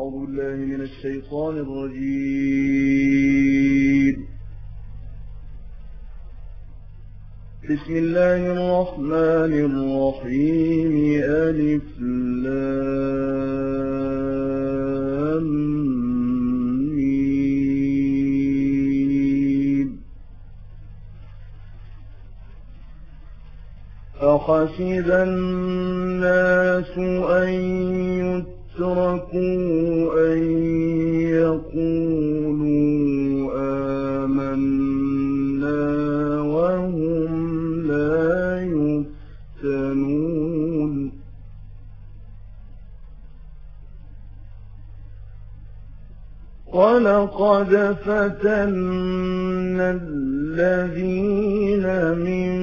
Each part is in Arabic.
أعوذ بالله من الشيطان الرجيم. بسم الله الرحمن الرحيم. ألف لام ميم. أحسب الناس أن يتركوا أن يقولوا آمنا وهم لا يفتنون. ولقد فتنا الذين من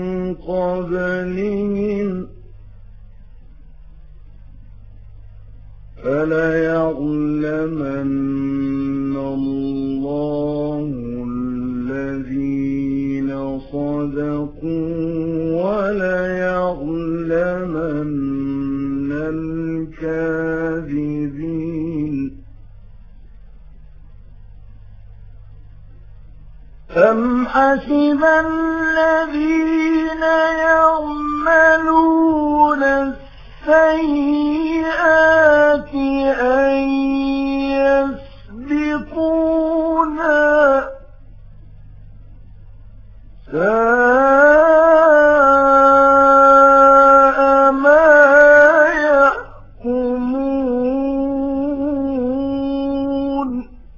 قبلهم فليعلمن الله الذين صدقوا وليعلمن الكاذبين. أم حسب الذين يعملون السيئات أن يسبقونا ساء ما يحكمون.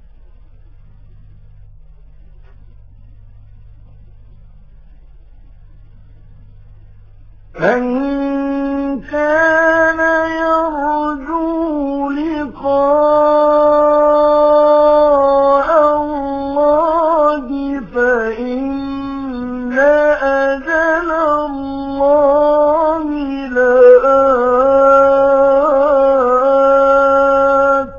من كان يرجو لقاء الله فإن أجل الله لآت.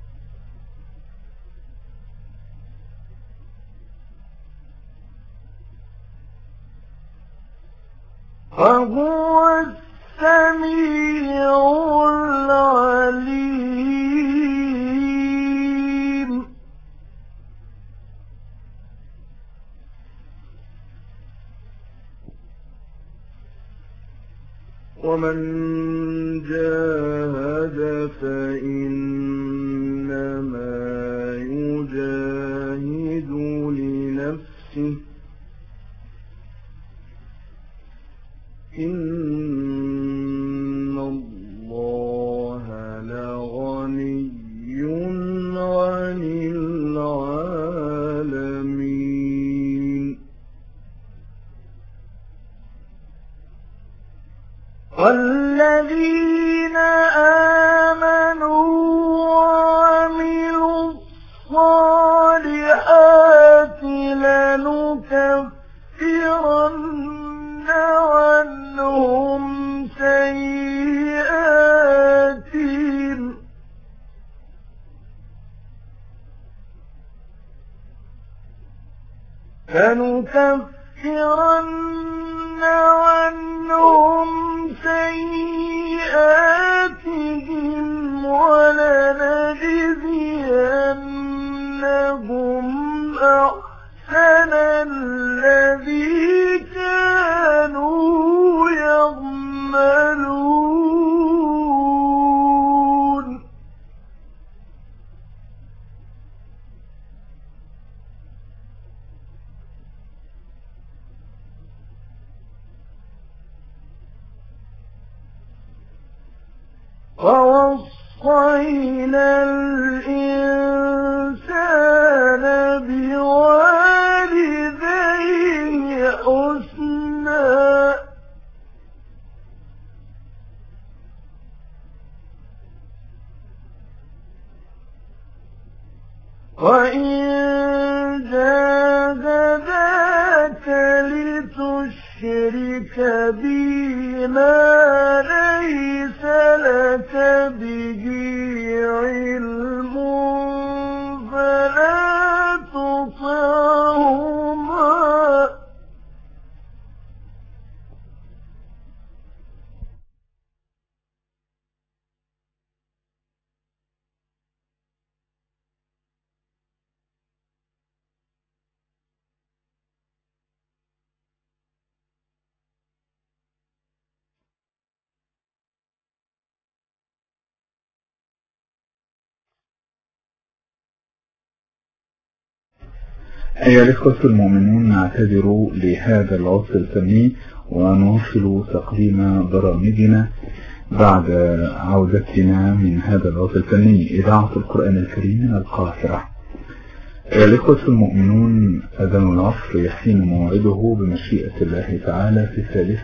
وهو السميع العليم. ومن جاهد فإنما يجاهد لنفسه إن الله لغني عن العالمين. والذين آمنوا وعملوا الصالحات لنكفرن عنهم سيئاتهم ولنجزينهم أحسن الذي كانوا يعملون. ووصينا الإنسان بوالديه حسنا وإن جاهداك لتشرك بي ما ليس لك به علم فلا تطعهما أيها الإخوة المؤمنون، نعتذر لهذا العطل الفني ونواصل تقديم برامجنا بعد عودتنا من هذا العطل الفني. إذاعة القرآن الكريم من القاهرة. أيها الإخوة المؤمنون، أذان العصر يحين موعده بمشيئة الله تعالى في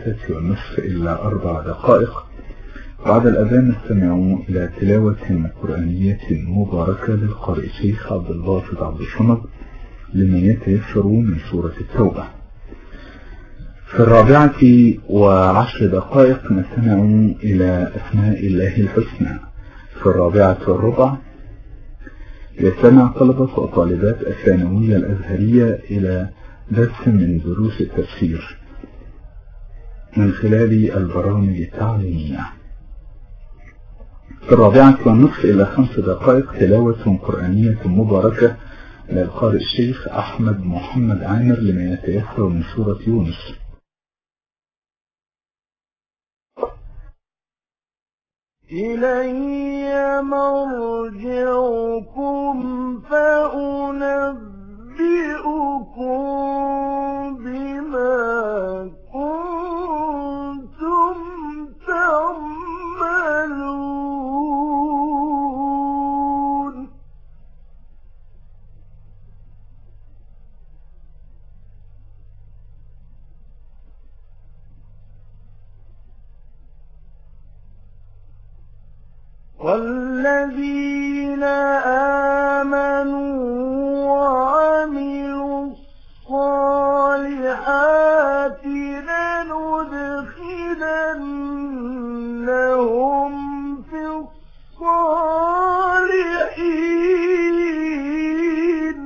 3:45 بعد الأذان نستمع إلى تلاوة قرآنية مباركة للقارئ الشيخ عبد الباسط عبد الصمد لمن يتيسر من سورة التوبة. في 4:10 نستمع إلى أسماء الله الحسنى. في 4:15 يستمع طلبة وطالبات الثانوية الأزهرية إلى درس من دروس التفسير من خلال البرامج التعليمية. في 4:45 تلاوة قرآنية مباركة للقارئ الشيخ أحمد محمد عامر لما يتيسر من سورة يونس. إلي مرجعكم فأنبئكم بما كنتم تعملون. والذين آمنوا وعملوا الصالحات لندخلنهم في الصالحين.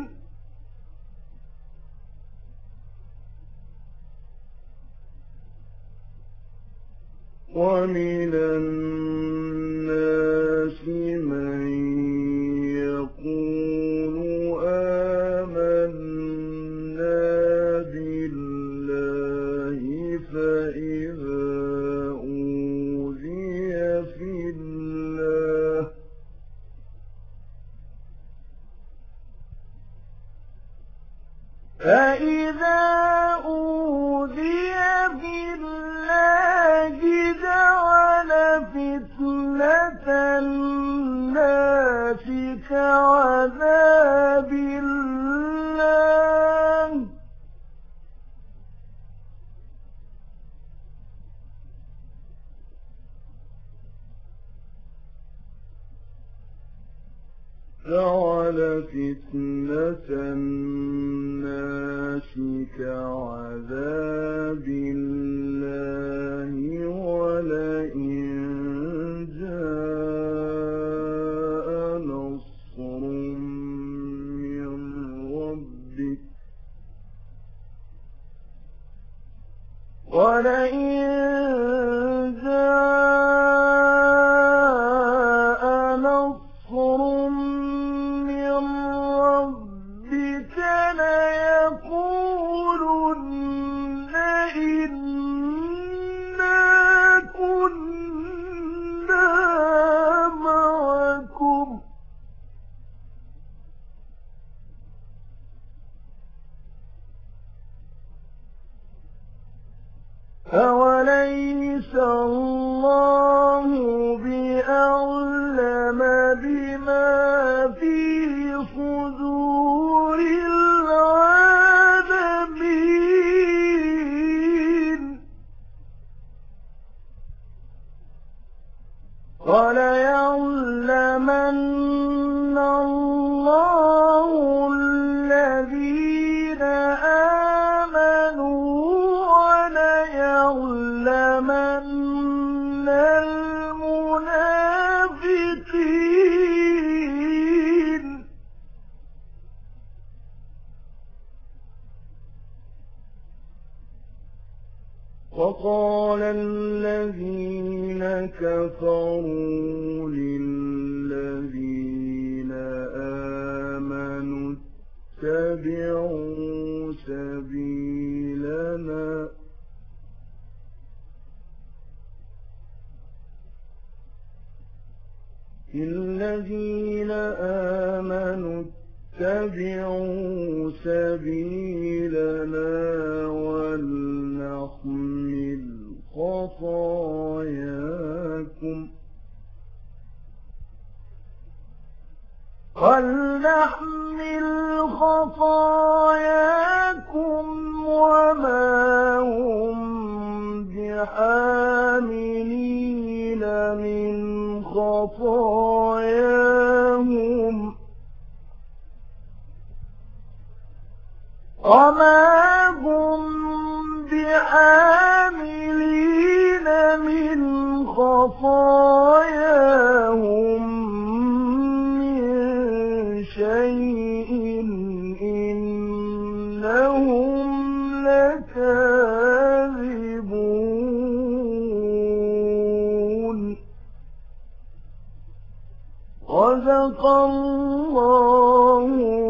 ومن الناس من يقول آمنا بالله فإذا أوذي في الله جعل فتنة الناس كعذاب الله ولئن جاء نصر من ربك ليقولن إنا كنا معكم أوليس الله بأعلم بما في صدور العالمين وليعلمن الله الذين آمنوا وليعلمن المنافقين وقال الذين كفروا للذين آمنوا اتبعوا سبيلنا اتبعوا سبيلنا ولنحمل خطاياكم وما هم بحاملين من خطاياهم من شيء إنهم لكاذبون. صدق الله